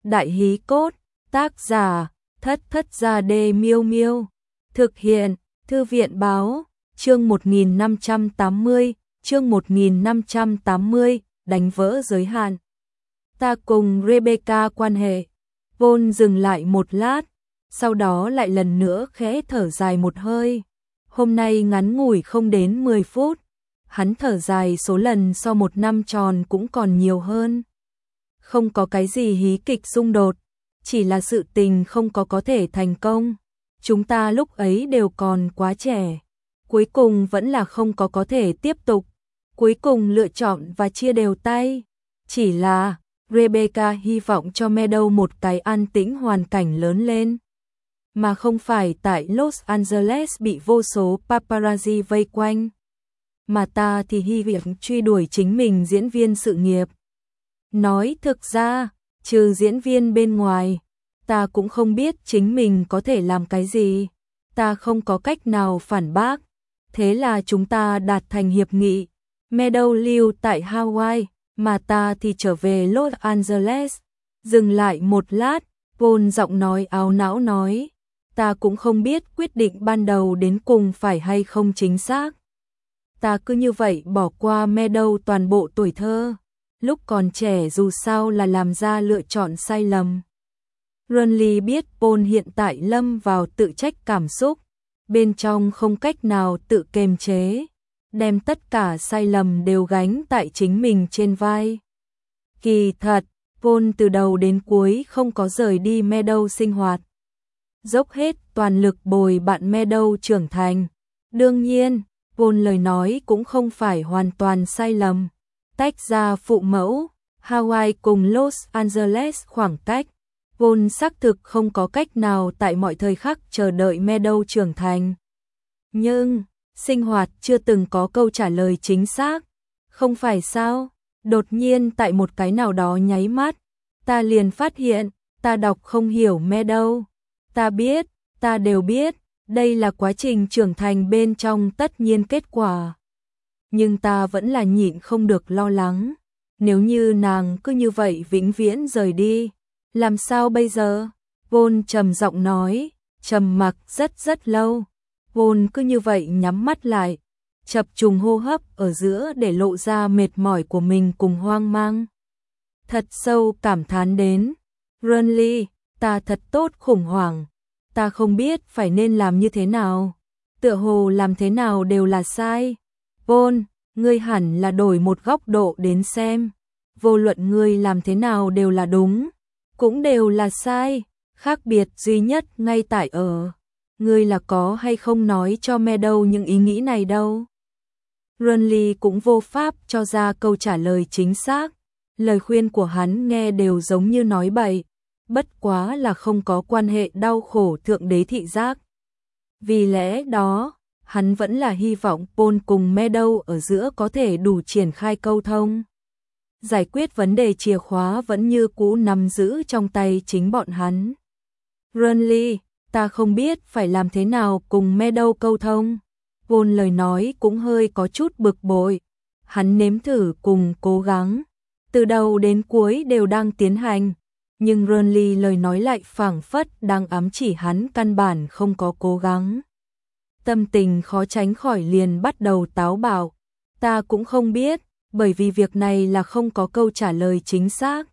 Đại hí cốt, tác giả, Thất Thất Gia Đê Miêu Miêu. Thực hiện, Thư viện báo, chương 1580, chương 1580, đánh vỡ giới hạn. Ta cùng Rebecca quan hệ. Vốn dừng lại một lát, sau đó lại lần nữa khẽ thở dài một hơi. Hôm nay ngắn ngủi không đến 10 phút, hắn thở dài số lần so một năm tròn cũng còn nhiều hơn. Không có cái gì hí kịch xung đột, chỉ là sự tình không có thể thành công. Chúng ta lúc ấy đều còn quá trẻ, cuối cùng vẫn là không có thể tiếp tục. Cuối cùng lựa chọn và chia đều tay. Chỉ là Rebecca hy vọng cho Meadow một cái an tĩnh hoàn cảnh lớn lên, mà không phải tại Los Angeles bị vô số paparazzi vây quanh. Mà ta thì hy vọng truy đuổi chính mình diễn viên sự nghiệp. Nói thực ra, trừ diễn viên bên ngoài, ta cũng không biết chính mình có thể làm cái gì. Ta không có cách nào phản bác. Thế là chúng ta đạt thành hiệp nghị. Meadow lưu tại Hawaii, mà ta thì trở về Los Angeles. Dừng lại một lát, Paul giọng nói áo não nói, ta cũng không biết quyết định ban đầu đến cùng phải hay không chính xác. Ta cứ như vậy bỏ qua Meadow toàn bộ tuổi thơ. Lúc còn trẻ dù sao là làm ra lựa chọn sai lầm. Ronly biết Paul hiện tại lâm vào tự trách cảm xúc, bên trong không cách nào tự kiềm chế, đem tất cả sai lầm đều gánh tại chính mình trên vai. Kỳ thật, Paul từ đầu đến cuối không có rời đi Meadow sinh hoạt, dốc hết toàn lực bồi bạn Meadow trưởng thành. Đương nhiên, Paul lời nói cũng không phải hoàn toàn sai lầm. Tách ra phụ mẫu, Hawaii cùng Los Angeles khoảng cách, Paul xác thực không có cách nào tại mọi thời khắc chờ đợi Meadow trưởng thành. Nhưng, sinh hoạt chưa từng có câu trả lời chính xác. Không phải sao? Đột nhiên tại một cái nào đó nháy mắt, ta liền phát hiện, ta đọc không hiểu Meadow. Ta biết, ta đều biết, đây là quá trình trưởng thành bên trong tất nhiên kết quả. Nhưng ta vẫn là nhịn không được lo lắng. Nếu như nàng cứ như vậy vĩnh viễn rời đi, làm sao bây giờ? Paul trầm giọng nói, trầm mặc rất lâu. Paul cứ như vậy nhắm mắt lại, chập trùng hô hấp ở giữa để lộ ra mệt mỏi của mình cùng hoang mang. Thật sâu cảm thán đến, Ronly, ta thật tốt khủng hoảng. Ta không biết phải nên làm như thế nào. Tựa hồ làm thế nào đều là sai. Paul, ngươi hẳn là đổi một góc độ đến xem. Vô luận ngươi làm thế nào đều là đúng, cũng đều là sai. Khác biệt duy nhất ngay tại ở, ngươi là có hay không nói cho Meadow những ý nghĩ này đâu. Ronly cũng vô pháp cho ra câu trả lời chính xác. Lời khuyên của hắn nghe đều giống như nói bậy. Bất quá là không có quan hệ đau khổ thượng đế thị giác. Vì lẽ đó, hắn vẫn là hy vọng Paul cùng Meadow ở giữa có thể đủ triển khai câu thông. Giải quyết vấn đề chìa khóa vẫn như cũ nắm giữ trong tay chính bọn hắn. Ronly, ta không biết phải làm thế nào cùng Meadow câu thông. Paul lời nói cũng hơi có chút bực bội. Hắn nếm thử cùng cố gắng. Từ đầu đến cuối đều đang tiến hành. Nhưng Ronly lời nói lại phảng phất đang ám chỉ hắn căn bản không có cố gắng. Tâm tình khó tránh khỏi liền bắt đầu táo bạo. Ta cũng không biết, bởi vì việc này là không có câu trả lời chính xác.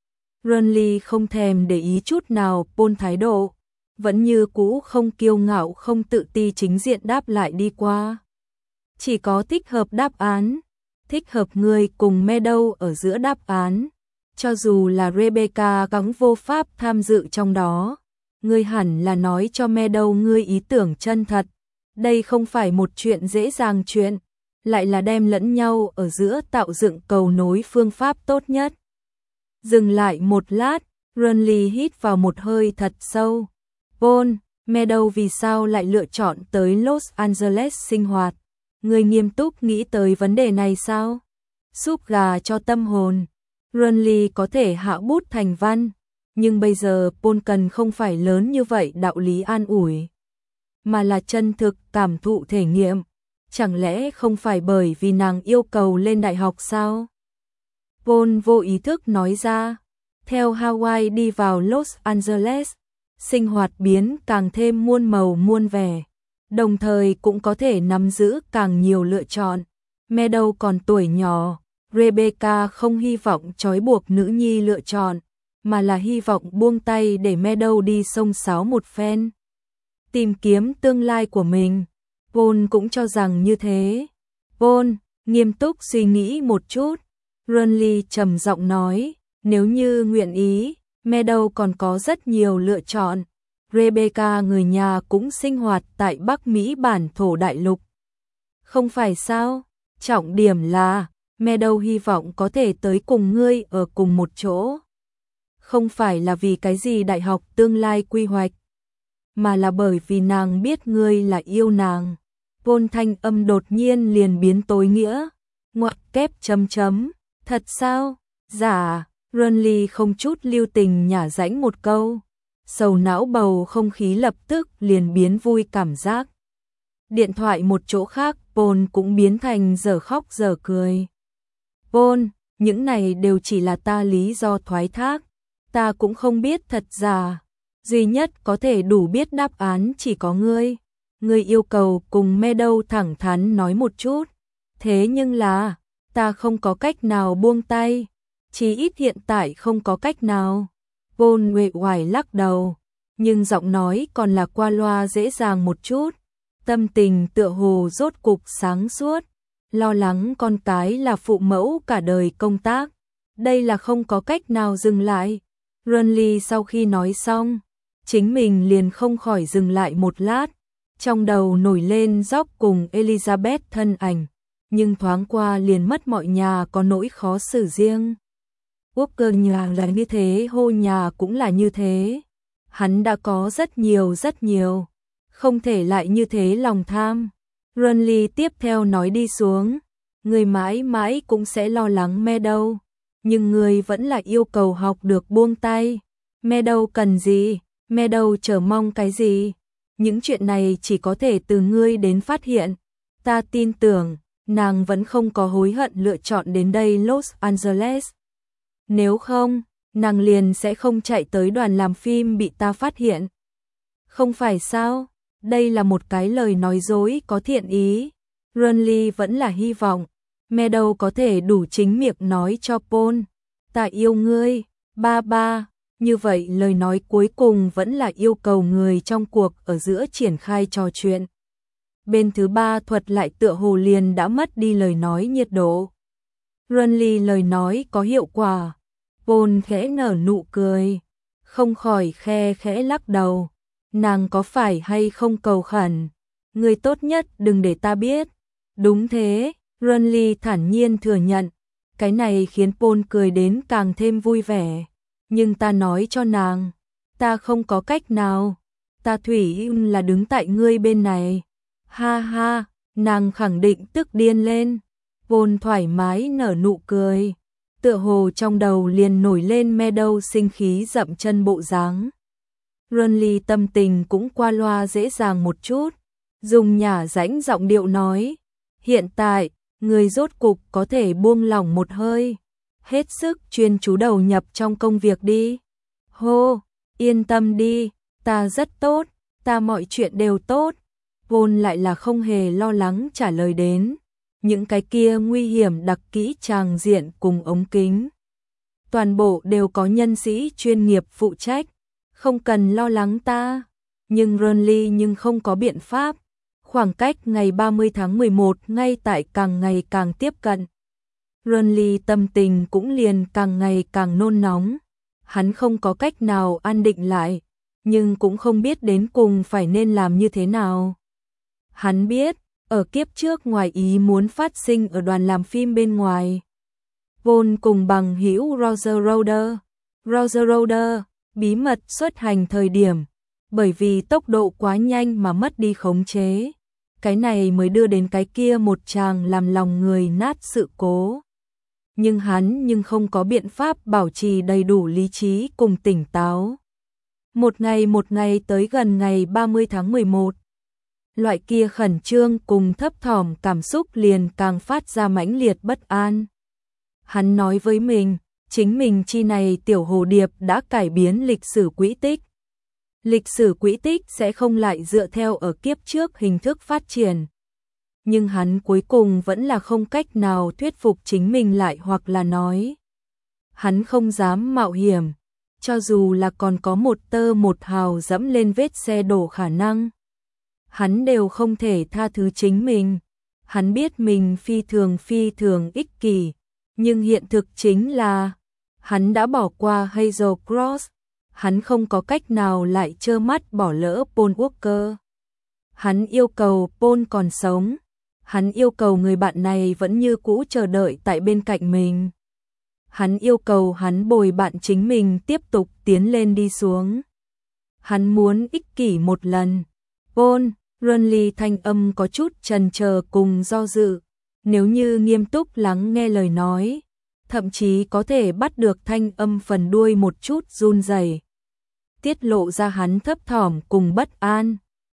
Ronly không thèm để ý chút nào Paul thái độ, vẫn như cũ không kiêu ngạo không tự ti chính diện đáp lại đi qua. Chỉ có thích hợp đáp án, thích hợp người cùng Meadow ở giữa đáp án. Cho dù là Rebecca gắng vô pháp tham dự trong đó, ngươi hẳn là nói cho Meadow ngươi ý tưởng chân thật. Đây không phải một chuyện dễ dàng chuyện, lại là đem lẫn nhau ở giữa tạo dựng cầu nối phương pháp tốt nhất. Dừng lại một lát, Ronly hít vào một hơi thật sâu. Paul, Meadow vì sao lại lựa chọn tới Los Angeles sinh hoạt? Ngươi nghiêm túc nghĩ tới vấn đề này sao? Súp gà cho tâm hồn. Ronly có thể hạ bút thành văn, nhưng bây giờ Paul cần không phải lớn như vậy đạo lý an ủi, mà là chân thực cảm thụ thể nghiệm. Chẳng lẽ không phải bởi vì nàng yêu cầu lên đại học sao? Paul vô ý thức nói ra, theo Hawaii đi vào Los Angeles, sinh hoạt biến càng thêm muôn màu muôn vẻ, đồng thời cũng có thể nắm giữ càng nhiều lựa chọn. Meadow còn tuổi nhỏ, Rebecca không hy vọng trói buộc nữ nhi lựa chọn, mà là hy vọng buông tay để Meadow đi xông xáo một phen, tìm kiếm tương lai của mình. Paul cũng cho rằng như thế. Paul nghiêm túc suy nghĩ một chút, Renly trầm giọng nói, nếu như nguyện ý, Meadow còn có rất nhiều lựa chọn. Rebecca người nhà cũng sinh hoạt tại Bắc Mỹ bản thổ đại lục. Không phải sao? Trọng điểm là, Meadow hy vọng có thể tới cùng ngươi ở cùng một chỗ. Không phải là vì cái gì đại học tương lai quy hoạch, mà là bởi vì nàng biết ngươi là yêu nàng. Paul thanh âm đột nhiên liền biến tối nghĩa. Ngoặc kép chấm chấm. Thật sao? Dạ. Renly không chút lưu tình nhả rãnh một câu. Sầu não bầu không khí lập tức liền biến vui cảm giác. Điện thoại một chỗ khác, Paul cũng biến thành giờ khóc giờ cười. Paul, những này đều chỉ là ta lý do thoái thác. Ta cũng không biết thật giả. Duy nhất có thể đủ biết đáp án chỉ có ngươi. Ngươi yêu cầu cùng Meadow thẳng thắn nói một chút. Thế nhưng là, ta không có cách nào buông tay. Chí ít hiện tại không có cách nào. Paul uể oải lắc đầu, nhưng giọng nói còn là qua loa dễ dàng một chút. Tâm tình tựa hồ rốt cục sáng suốt, lo lắng con cái là phụ mẫu cả đời công tác. Đây là không có cách nào dừng lại. Renly sau khi nói xong, chính mình liền không khỏi dừng lại một lát. Trong đầu nổi lên Jock cùng Elizabeth thân ảnh, nhưng thoáng qua liền mất mọi nhà có nỗi khó xử riêng. Walker nhà là như thế, hô nhà cũng là như thế. Hắn đã có rất nhiều, không thể lại như thế lòng tham. Renly tiếp theo nói đi xuống, người mãi mãi cũng sẽ lo lắng Meadow, nhưng người vẫn là yêu cầu học được buông tay. Meadow cần gì? Meadow chờ mong cái gì? Những chuyện này chỉ có thể từ ngươi đến phát hiện. Ta tin tưởng, nàng vẫn không có hối hận lựa chọn đến đây Los Angeles. Nếu không, nàng liền sẽ không chạy tới đoàn làm phim bị ta phát hiện. Không phải sao? Đây là một cái lời nói dối có thiện ý. Renly vẫn là hy vọng Meadow có thể đủ chính miệng nói cho Paul, ta yêu ngươi, ba ba. Như vậy lời nói cuối cùng vẫn là yêu cầu người trong cuộc ở giữa triển khai trò chuyện. Bên thứ ba thuật lại tựa hồ liền đã mất đi lời nói nhiệt độ. Renly lời nói có hiệu quả. Paul khẽ nở nụ cười, không khỏi khe khẽ lắc đầu. Nàng có phải hay không cầu khẩn? Người tốt nhất đừng để ta biết. Đúng thế, Renly thản nhiên thừa nhận. Cái này khiến Paul cười đến càng thêm vui vẻ. Nhưng ta nói cho nàng, ta không có cách nào. Ta thủy là đứng tại ngươi bên này. Ha ha, nàng khẳng định tức điên lên. Paul thoải mái nở nụ cười. Tựa hồ trong đầu liền nổi lên Meadow sinh khí dậm chân bộ dáng. Renly tâm tình cũng qua loa dễ dàng một chút, dùng nhả rãnh giọng điệu nói, hiện tại, người rốt cục có thể buông lỏng một hơi, hết sức chuyên chú đầu nhập trong công việc đi. Hô, yên tâm đi, ta rất tốt, ta mọi chuyện đều tốt. Paul lại là không hề lo lắng trả lời đến. Những cái kia nguy hiểm đặc kỹ tràng diện cùng ống kính. Toàn bộ đều có nhân sĩ chuyên nghiệp phụ trách. Không cần lo lắng ta. Nhưng Renly nhưng không có biện pháp. Khoảng cách ngày 30 tháng 11 ngay tại càng ngày càng tiếp cận. Renly tâm tình cũng liền càng ngày càng nôn nóng. Hắn không có cách nào an định lại. Nhưng cũng không biết đến cùng phải nên làm như thế nào. Hắn biết, ở kiếp trước ngoài ý muốn phát sinh ở đoàn làm phim bên ngoài. Paul cùng bằng hữu Roger Roder bí mật xuất hành thời điểm, bởi vì tốc độ quá nhanh mà mất đi khống chế. Cái này mới đưa đến cái kia một chàng làm lòng người nát sự cố. Nhưng hắn không có biện pháp bảo trì đầy đủ lý trí cùng tỉnh táo. Một ngày tới gần ngày 30 tháng 11. Loại kia khẩn trương cùng thấp thỏm cảm xúc liền càng phát ra mãnh liệt bất an. Hắn nói với mình, chính mình chi này tiểu hồ điệp đã cải biến lịch sử quỹ tích. Lịch sử quỹ tích sẽ không lại dựa theo ở kiếp trước hình thức phát triển. Nhưng hắn cuối cùng vẫn là không cách nào thuyết phục chính mình lại, hoặc là nói hắn không dám mạo hiểm, cho dù là còn có một tơ một hào dẫm lên vết xe đổ khả năng. Hắn đều không thể tha thứ chính mình. Hắn biết mình phi thường ích kỷ, nhưng hiện thực chính là hắn đã bỏ qua Hazel Cross, hắn không có cách nào lại trơ mắt bỏ lỡ Paul Walker. Hắn yêu cầu Paul còn sống, hắn yêu cầu người bạn này vẫn như cũ chờ đợi tại bên cạnh mình. Hắn yêu cầu hắn bồi bạn chính mình tiếp tục tiến lên đi xuống. Hắn muốn ích kỷ một lần. Paul, Renly thanh âm có chút chần chờ cùng do dự. Nếu như nghiêm túc lắng nghe lời nói, thậm chí có thể bắt được thanh âm phần đuôi một chút run rẩy, tiết lộ ra hắn thấp thỏm cùng bất an.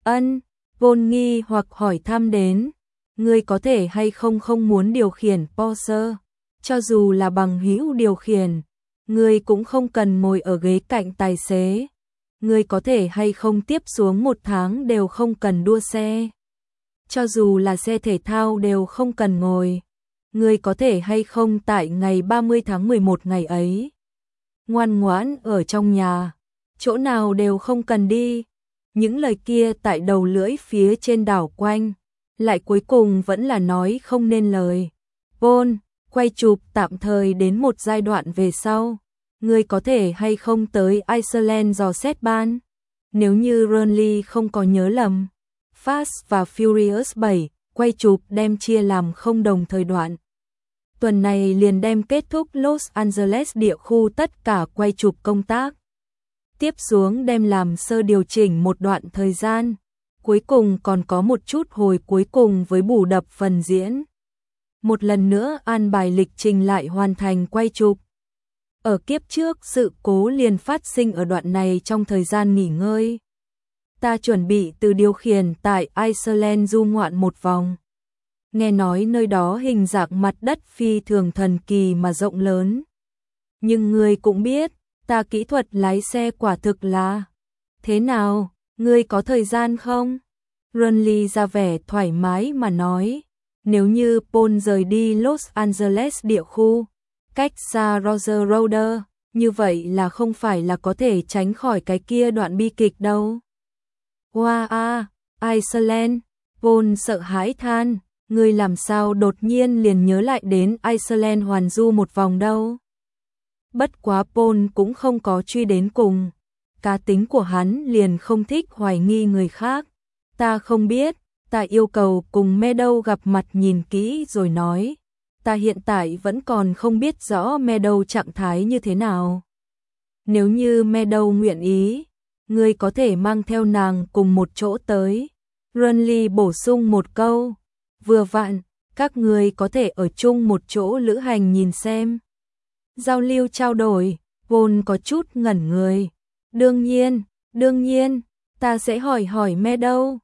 Paul nghi hoặc hỏi thăm đến, ngươi có thể hay không muốn điều khiển Porsche, cho dù là bằng hữu điều khiển, ngươi cũng không cần ngồi ở ghế cạnh tài xế. Ngươi có thể hay không tiếp xuống 1 tháng đều không cần đua xe, cho dù là xe thể thao đều không cần ngồi. Ngươi có thể hay không tại ngày 30 tháng 11 ngày ấy ngoan ngoãn ở trong nhà, chỗ nào đều không cần đi. Những lời kia tại đầu lưỡi phía trên đảo quanh, lại cuối cùng vẫn là nói không nên lời. Paul, quay chụp tạm thời đến một giai đoạn về sau, ngươi có thể hay không tới Iceland dò xét ban? Nếu như Renly không có nhớ lầm, Fast và Furious 7 quay chụp đem chia làm không đồng thời đoạn. Tuần này liền đem kết thúc Los Angeles địa khu tất cả quay chụp công tác. Tiếp xuống đem làm sơ điều chỉnh một đoạn thời gian, cuối cùng còn có một chút hồi cuối cùng với bù đập phần diễn. Một lần nữa an bài lịch trình lại hoàn thành quay chụp. Ở kiếp trước sự cố liền phát sinh ở đoạn này trong thời gian nghỉ ngơi. Ta chuẩn bị từ điều khiển tại Iceland du ngoạn một vòng. Nghe nói nơi đó hình dạng mặt đất phi thường thần kỳ mà rộng lớn. Nhưng ngươi cũng biết, ta kỹ thuật lái xe quả thực là thế nào, ngươi có thời gian không? Renly ra vẻ thoải mái mà nói, nếu như Paul rời đi Los Angeles địa khu, cách xa Roger Roder, như vậy là không phải là có thể tránh khỏi cái kia đoạn bi kịch đâu. Wow, Iceland, Paul sợ hãi than, ngươi làm sao đột nhiên liền nhớ lại đến Iceland hoàn du một vòng đâu. Bất quá Paul cũng không có truy đến cùng, cá tính của hắn liền không thích hoài nghi người khác. Ta không biết, ta yêu cầu cùng Meadow gặp mặt nhìn kỹ rồi nói. Ta hiện tại vẫn còn không biết rõ Meadow trạng thái như thế nào. Nếu như Meadow nguyện ý, ngươi có thể mang theo nàng cùng một chỗ tới. Renly bổ sung một câu, vừa vặn, các ngươi có thể ở chung một chỗ lữ hành nhìn xem. Giao lưu trao đổi, Paul có chút ngẩn người. Đương nhiên, ta sẽ hỏi Meadow.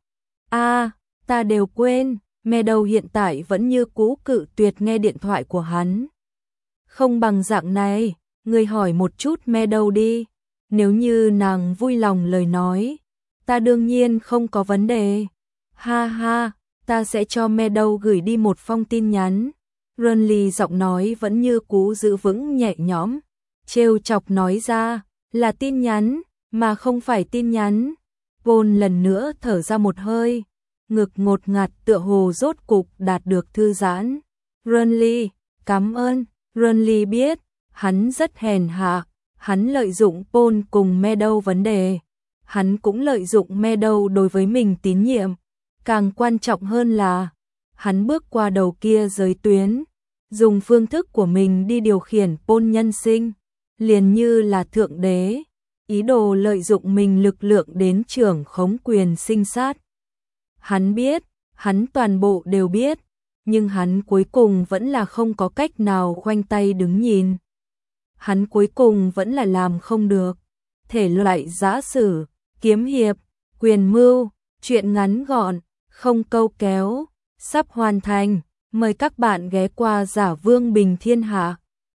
Ta đều quên, Meadow hiện tại vẫn như cũ cự tuyệt nghe điện thoại của hắn. Không bằng dạng này, ngươi hỏi một chút Meadow đi. Nếu như nàng vui lòng lời nói, ta đương nhiên không có vấn đề. Ha ha, ta sẽ cho Meadow gửi đi một phong tin nhắn. Renly giọng nói vẫn như cũ giữ vững nhẹ nhõm, trêu chọc nói ra, là tin nhắn, mà không phải tin nhắn. Paul lần nữa thở ra một hơi, ngực ngột ngạt tựa hồ rốt cục đạt được thư giãn. Renly, cảm ơn. Renly biết, hắn rất hèn hạ, hắn lợi dụng Paul cùng Meadow vấn đề. Hắn cũng lợi dụng Meadow đối với mình tín nhiệm. Càng quan trọng hơn là, hắn bước qua đầu kia giới tuyến, dùng phương thức của mình đi điều khiển Paul nhân sinh, liền như là thượng đế, ý đồ lợi dụng mình lực lượng đến trưởng khống quyền sinh sát. Hắn biết, hắn toàn bộ đều biết, nhưng hắn cuối cùng vẫn là không có cách nào khoanh tay đứng nhìn. Hắn cuối cùng vẫn là làm không được. Thể loại giã sử, kiếm hiệp, quyền mưu, truyện ngắn gọn, không câu kéo, sắp hoàn thành. Mời các bạn ghé qua Giả Vương Bình Thiên Hạ.